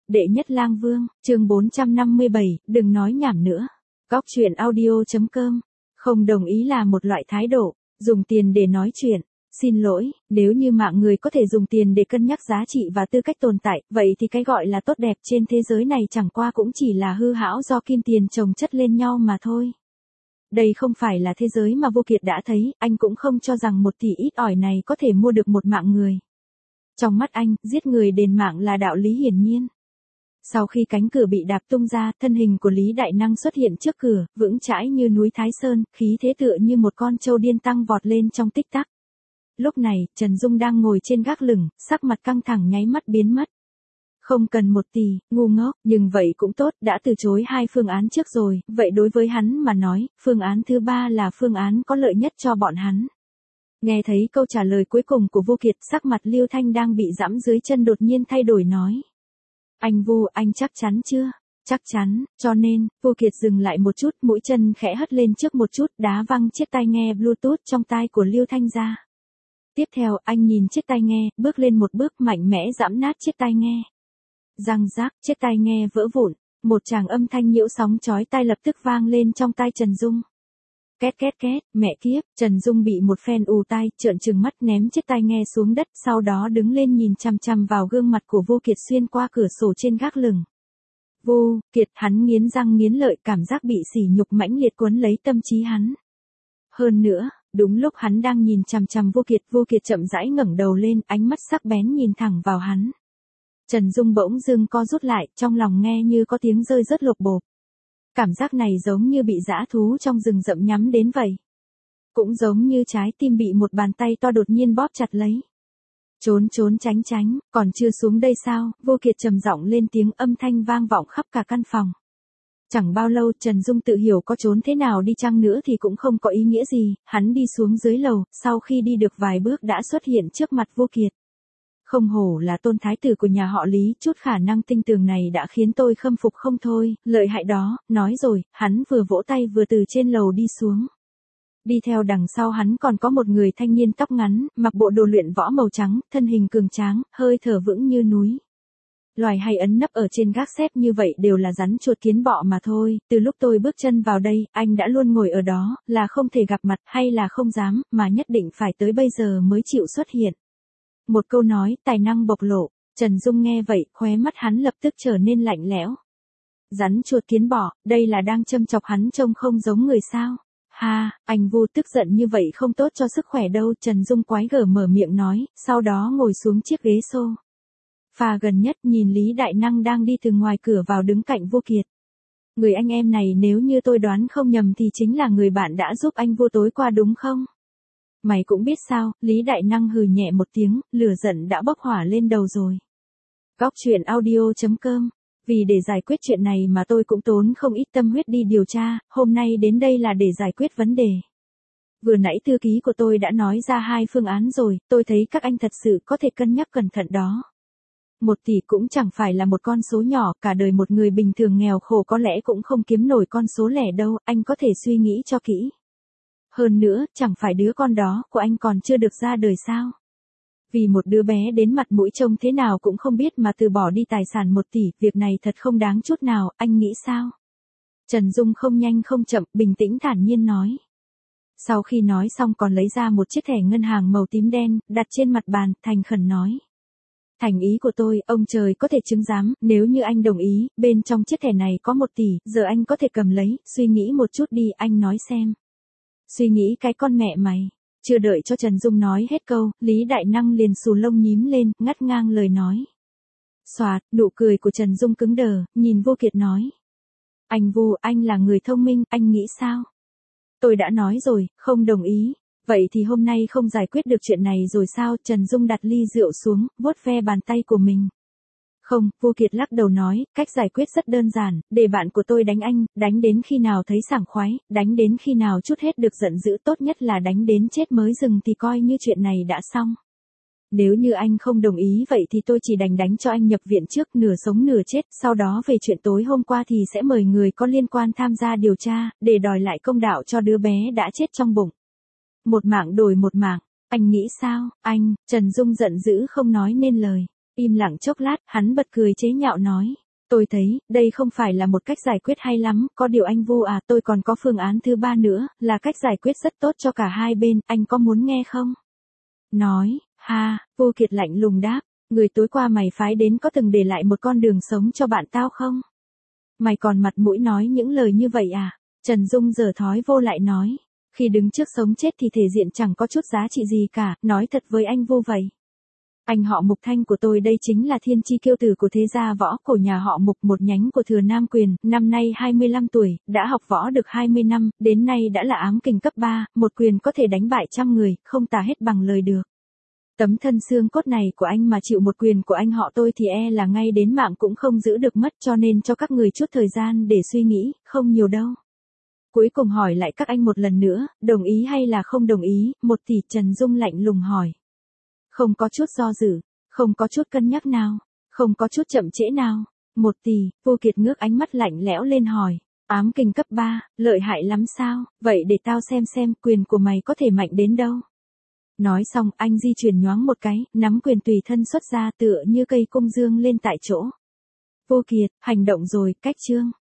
Đệ nhất lang vương, chương 457, đừng nói nhảm nữa. Góc chuyện audio.com. Không đồng ý là một loại thái độ, dùng tiền để nói chuyện. Xin lỗi, nếu như mạng người có thể dùng tiền để cân nhắc giá trị và tư cách tồn tại, vậy thì cái gọi là tốt đẹp trên thế giới này chẳng qua cũng chỉ là hư hão do kim tiền chồng chất lên nhau mà thôi. Đây không phải là thế giới mà Vô Kiệt đã thấy, anh cũng không cho rằng 1 tỷ ít ỏi này có thể mua được một mạng người. Trong mắt anh, giết người đền mạng là đạo lý hiển nhiên. Sau khi cánh cửa bị đạp tung ra, thân hình của Lý Đại Năng xuất hiện trước cửa, vững chãi như núi Thái Sơn, khí thế tựa như một con trâu điên tăng vọt lên trong tích tắc. Lúc này, Trần Dung đang ngồi trên gác lửng, sắc mặt căng thẳng nháy mắt biến mất. Không cần 1 tỷ, ngu ngốc, nhưng vậy cũng tốt, đã từ chối 2 phương án trước rồi, vậy đối với hắn mà nói, phương án thứ 3 là phương án có lợi nhất cho bọn hắn. Nghe thấy câu trả lời cuối cùng của Vô Kiệt, sắc mặt Lưu Thanh đang bị giẫm dưới chân đột nhiên thay đổi nói. Anh Vu, anh chắc chắn chưa? Chắc chắn, cho nên, Vô Kiệt dừng lại một chút, mũi chân khẽ hất lên trước một chút, đá văng chiếc tai nghe Bluetooth trong tai của Lưu Thanh ra. Tiếp theo, anh nhìn chiếc tai nghe, bước lên một bước mạnh mẽ giẫm nát chiếc tai nghe. Răng rác, chiếc tai nghe vỡ vụn, một tràng âm thanh nhiễu sóng chói tai lập tức vang lên trong tai Trần Dung. Két két két, mẹ kiếp, Trần Dung bị một phen ù tai, trợn trừng mắt ném chiếc tai nghe xuống đất, sau đó đứng lên nhìn chằm chằm vào gương mặt của Vô Kiệt xuyên qua cửa sổ trên gác lửng. Vô Kiệt, hắn nghiến răng nghiến lợi, cảm giác bị sỉ nhục mãnh liệt cuốn lấy tâm trí hắn. Hơn nữa, đúng lúc hắn đang nhìn chằm chằm Vô Kiệt chậm rãi ngẩng đầu lên, ánh mắt sắc bén nhìn thẳng vào hắn. Trần Dung bỗng dưng co rút lại, trong lòng nghe như có tiếng rơi rớt lột bột. Cảm giác này giống như bị dã thú trong rừng rậm nhắm đến vậy. Cũng giống như trái tim bị một bàn tay to đột nhiên bóp chặt lấy. Trốn trốn tránh tránh, còn chưa xuống đây sao? Vô Kiệt trầm giọng lên tiếng, âm thanh vang vọng khắp cả căn phòng. Chẳng bao lâu Trần Dung tự hiểu có trốn thế nào đi chăng nữa thì cũng không có ý nghĩa gì, hắn đi xuống dưới lầu, sau khi đi được vài bước đã xuất hiện trước mặt Vô Kiệt. Không hổ là tôn thái tử của nhà họ Lý, chút khả năng tinh tường này đã khiến tôi khâm phục không thôi, lợi hại đó, nói rồi, hắn vừa vỗ tay vừa từ trên lầu đi xuống. Đi theo đằng sau hắn còn có một người thanh niên tóc ngắn, mặc bộ đồ luyện võ màu trắng, thân hình cường tráng, hơi thở vững như núi. Loài hay ẩn nấp ở trên gác xếp như vậy đều là rắn chuột kiến bọ mà thôi, từ lúc tôi bước chân vào đây, anh đã luôn ngồi ở đó, là không thể gặp mặt hay là không dám, mà nhất định phải tới bây giờ mới chịu xuất hiện. Một câu nói, tài năng bộc lộ, Trần Dung nghe vậy, khóe mắt hắn lập tức trở nên lạnh lẽo. Rắn chuột kiến bọ, đây là đang châm chọc hắn trông không giống người sao? Ha, anh Vu tức giận như vậy không tốt cho sức khỏe đâu, Trần Dung quái gở mở miệng nói, sau đó ngồi xuống chiếc ghế xô. Phà gần nhất nhìn Lý Đại Năng đang đi từ ngoài cửa vào đứng cạnh Vô Kiệt. Người anh em này nếu như tôi đoán không nhầm thì chính là người bạn đã giúp anh Vô tối qua đúng không? Mày cũng biết sao, Lý Đại Năng hừ nhẹ một tiếng, lửa giận đã bốc hỏa lên đầu rồi. Góc chuyện audio.com. Vì để giải quyết chuyện này mà tôi cũng tốn không ít tâm huyết đi điều tra, hôm nay đến đây là để giải quyết vấn đề. Vừa nãy thư ký của tôi đã nói ra 2 phương án rồi, tôi thấy các anh thật sự có thể cân nhắc cẩn thận đó. 1 tỷ cũng chẳng phải là một con số nhỏ, cả đời một người bình thường nghèo khổ có lẽ cũng không kiếm nổi con số lẻ đâu, anh có thể suy nghĩ cho kỹ. Hơn nữa, chẳng phải đứa con đó của anh còn chưa được ra đời sao? Vì một đứa bé đến mặt mũi trông thế nào cũng không biết mà từ bỏ đi tài sản 1 tỷ, việc này thật không đáng chút nào, anh nghĩ sao? Trần Dung không nhanh không chậm, bình tĩnh thản nhiên nói. Sau khi nói xong còn lấy ra một chiếc thẻ ngân hàng màu tím đen, đặt trên mặt bàn, thành khẩn nói. Thành ý của tôi, ông trời có thể chứng giám, nếu như anh đồng ý, bên trong chiếc thẻ này có 1 tỷ, giờ anh có thể cầm lấy, suy nghĩ một chút đi, anh nói xem. Suy nghĩ cái con mẹ mày. Chưa đợi cho Trần Dung nói hết câu, Lý Đại Năng liền xù lông nhím lên, ngắt ngang lời nói. Xoạt, nụ cười của Trần Dung cứng đờ, nhìn Vô Kiệt nói. Anh Vu, anh là người thông minh, anh nghĩ sao? Tôi đã nói rồi, không đồng ý. Vậy thì hôm nay không giải quyết được chuyện này rồi sao? Trần Dung đặt ly rượu xuống, vuốt ve bàn tay của mình. Không, Vô Kiệt lắc đầu nói, cách giải quyết rất đơn giản, để bạn của tôi đánh anh, đánh đến khi nào thấy sảng khoái, đánh đến khi nào chút hết được giận dữ, tốt nhất là đánh đến chết mới dừng thì coi như chuyện này đã xong. Nếu như anh không đồng ý vậy thì tôi chỉ đành đánh cho anh nhập viện trước, nửa sống nửa chết, sau đó về chuyện tối hôm qua thì sẽ mời người có liên quan tham gia điều tra, để đòi lại công đạo cho đứa bé đã chết trong bụng. Một mạng đổi một mạng, anh nghĩ sao, anh? Trần Dung giận dữ không nói nên lời. Im lặng chốc lát, hắn bật cười chế nhạo nói. Tôi thấy, đây không phải là một cách giải quyết hay lắm, có điều anh Vu à, tôi còn có phương án thứ ba nữa, là cách giải quyết rất tốt cho cả hai bên, anh có muốn nghe không? Nói, ha, Vu Kiệt lạnh lùng đáp, người tối qua mày phái đến có từng để lại một con đường sống cho bạn tao không? Mày còn mặt mũi nói những lời như vậy à? Trần Dung giở thói vô lại nói, khi đứng trước sống chết thì thể diện chẳng có chút giá trị gì cả, nói thật với anh Vu vậy. Anh họ Mục Thanh của tôi đây chính là thiên chi kiêu tử của thế gia võ cổ nhà họ Mục, một nhánh của Thừa Nam Quyền, năm nay 25 tuổi, đã học võ được 20 năm, đến nay đã là ám kình cấp 3, một quyền có thể đánh bại trăm người, không tả hết bằng lời được. Tấm thân xương cốt này của anh mà chịu một quyền của anh họ tôi thì e là ngay đến mạng cũng không giữ được mất, cho nên cho các người chút thời gian để suy nghĩ, không nhiều đâu. Cuối cùng hỏi lại các anh một lần nữa, đồng ý hay là không đồng ý, 1 tỷ. Trần Dung lạnh lùng hỏi. Không có chút do dự, không có chút cân nhắc nào, không có chút chậm trễ nào. 1 tỷ. Vu Kiệt ngước ánh mắt lạnh lẽo lên hỏi. Ám kình cấp 3, lợi hại lắm sao? Vậy để tao xem quyền của mày có thể mạnh đến đâu. Nói xong, anh di chuyển nhoáng một cái, nắm quyền tùy thân xuất ra tựa như cây cung dương lên tại chỗ. Vu Kiệt, hành động rồi, cách chương.